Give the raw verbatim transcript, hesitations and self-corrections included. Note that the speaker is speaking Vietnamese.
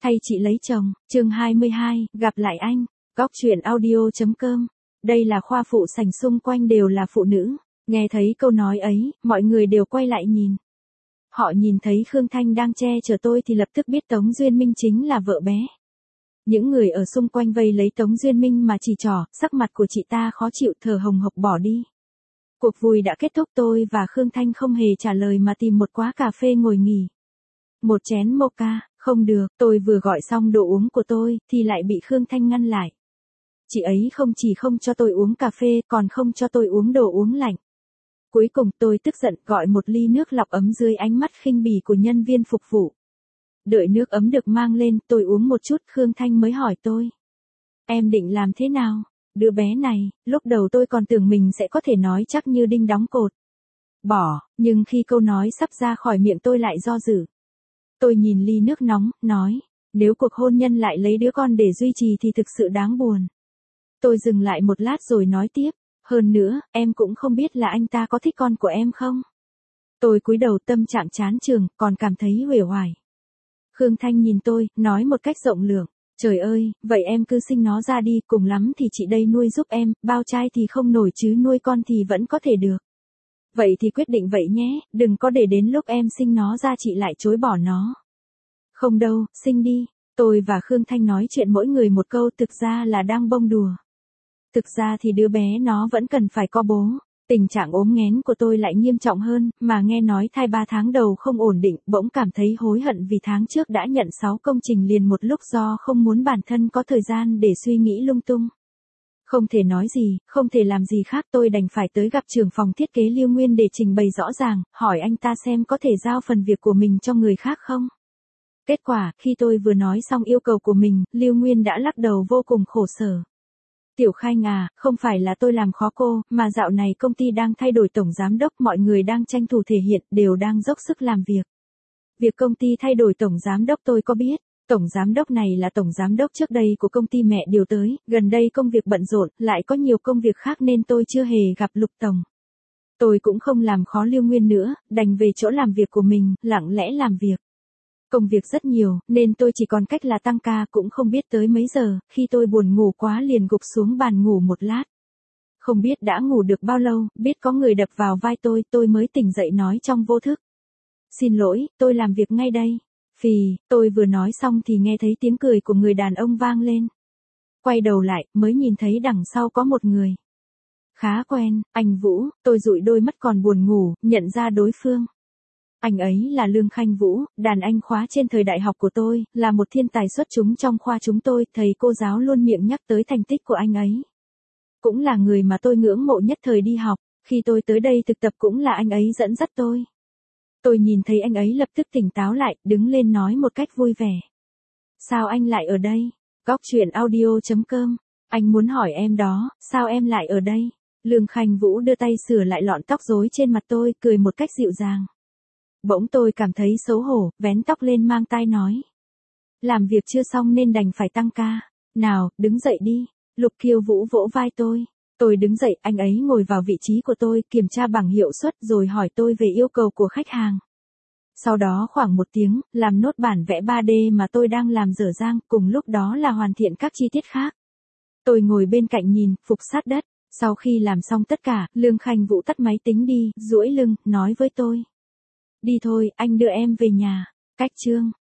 Thay chị lấy chồng, chương hai mươi hai, gặp lại anh, góc truyện audio.com. Đây là khoa phụ sảnh, xung quanh đều là phụ nữ. Nghe thấy câu nói ấy, mọi người đều quay lại nhìn. Họ nhìn thấy Khương Thanh đang che chở tôi thì lập tức biết Tống Duyên Minh chính là vợ bé. Những người ở xung quanh vây lấy Tống Duyên Minh mà chỉ trỏ, sắc mặt của chị ta khó chịu, thở hồng hộc bỏ đi. Cuộc vui đã kết thúc, tôi và Khương Thanh không hề trả lời mà tìm một quán cà phê ngồi nghỉ. Một chén mocha, không được, tôi vừa gọi xong đồ uống của tôi, thì lại bị Khương Thanh ngăn lại. Chị ấy không chỉ không cho tôi uống cà phê, còn không cho tôi uống đồ uống lạnh. Cuối cùng tôi tức giận gọi một ly nước lọc ấm dưới ánh mắt khinh bỉ của nhân viên phục vụ. Đợi nước ấm được mang lên, tôi uống một chút, Khương Thanh mới hỏi tôi. Em định làm thế nào? Đứa bé này, lúc đầu tôi còn tưởng mình sẽ có thể nói chắc như đinh đóng cột. Bỏ, nhưng khi câu nói sắp ra khỏi miệng tôi lại do dự. Tôi nhìn ly nước nóng, nói, nếu cuộc hôn nhân lại lấy đứa con để duy trì thì thực sự đáng buồn. Tôi dừng lại một lát rồi nói tiếp, hơn nữa, em cũng không biết là anh ta có thích con của em không? Tôi cúi đầu, tâm trạng chán chường, còn cảm thấy uể oải. Khương Thanh nhìn tôi, nói một cách rộng lượng, trời ơi, vậy em cứ sinh nó ra đi, cùng lắm thì chị đây nuôi giúp em, bao trai thì không nổi chứ nuôi con thì vẫn có thể được. Vậy thì quyết định vậy nhé, đừng có để đến lúc em sinh nó ra chị lại chối bỏ nó. Không đâu, sinh đi. Tôi và Khương Thanh nói chuyện mỗi người một câu, thực ra là đang bông đùa. Thực ra thì đứa bé nó vẫn cần phải có bố. Tình trạng ốm nghén của tôi lại nghiêm trọng hơn, mà nghe nói thai ba tháng đầu không ổn định, bỗng cảm thấy hối hận vì tháng trước đã nhận sáu công trình liền một lúc do không muốn bản thân có thời gian để suy nghĩ lung tung. Không thể nói gì, không thể làm gì khác, tôi đành phải tới gặp trưởng phòng thiết kế Lưu Nguyên để trình bày rõ ràng, hỏi anh ta xem có thể giao phần việc của mình cho người khác không. Kết quả, khi tôi vừa nói xong yêu cầu của mình, Lưu Nguyên đã lắc đầu vô cùng khổ sở. Tiểu Khanh à, không phải là tôi làm khó cô, mà dạo này công ty đang thay đổi tổng giám đốc, mọi người đang tranh thủ thể hiện, đều đang dốc sức làm việc. Việc công ty thay đổi tổng giám đốc tôi có biết. Tổng giám đốc này là tổng giám đốc trước đây của công ty mẹ điều tới, gần đây công việc bận rộn, lại có nhiều công việc khác nên tôi chưa hề gặp Lục tổng. Tôi cũng không làm khó Lưu Nguyên nữa, đành về chỗ làm việc của mình, lặng lẽ làm việc. Công việc rất nhiều, nên tôi chỉ còn cách là tăng ca, cũng không biết tới mấy giờ, khi tôi buồn ngủ quá liền gục xuống bàn ngủ một lát. Không biết đã ngủ được bao lâu, biết có người đập vào vai tôi, tôi mới tỉnh dậy nói trong vô thức. Xin lỗi, tôi làm việc ngay đây. Phì, tôi vừa nói xong thì nghe thấy tiếng cười của người đàn ông vang lên. Quay đầu lại, mới nhìn thấy đằng sau có một người. Khá quen, anh Vũ, tôi dụi đôi mắt còn buồn ngủ, nhận ra đối phương. Anh ấy là Lương Khanh Vũ, đàn anh khóa trên thời đại học của tôi, là một thiên tài xuất chúng trong khoa chúng tôi, thầy cô giáo luôn miệng nhắc tới thành tích của anh ấy. Cũng là người mà tôi ngưỡng mộ nhất thời đi học, khi tôi tới đây thực tập cũng là anh ấy dẫn dắt tôi. Tôi nhìn thấy anh ấy lập tức tỉnh táo lại, đứng lên nói một cách vui vẻ. Sao anh lại ở đây? Góc truyện audio.com. Anh muốn hỏi em đó, sao em lại ở đây? Lương Khanh Vũ đưa tay sửa lại lọn tóc rối trên mặt tôi, cười một cách dịu dàng. Bỗng tôi cảm thấy xấu hổ, vén tóc lên mang tai nói. Làm việc chưa xong nên đành phải tăng ca. Nào, đứng dậy đi. Lục Kiêu Vũ vỗ vai tôi. Tôi đứng dậy, anh ấy ngồi vào vị trí của tôi, kiểm tra bảng hiệu suất rồi hỏi tôi về yêu cầu của khách hàng. Sau đó khoảng một tiếng, làm nốt bản vẽ ba D mà tôi đang làm dở dang, cùng lúc đó là hoàn thiện các chi tiết khác. Tôi ngồi bên cạnh nhìn, phục sát đất. Sau khi làm xong tất cả, Lương Khanh Vũ tắt máy tính đi, duỗi lưng, nói với tôi. Đi thôi, anh đưa em về nhà. Cách chương.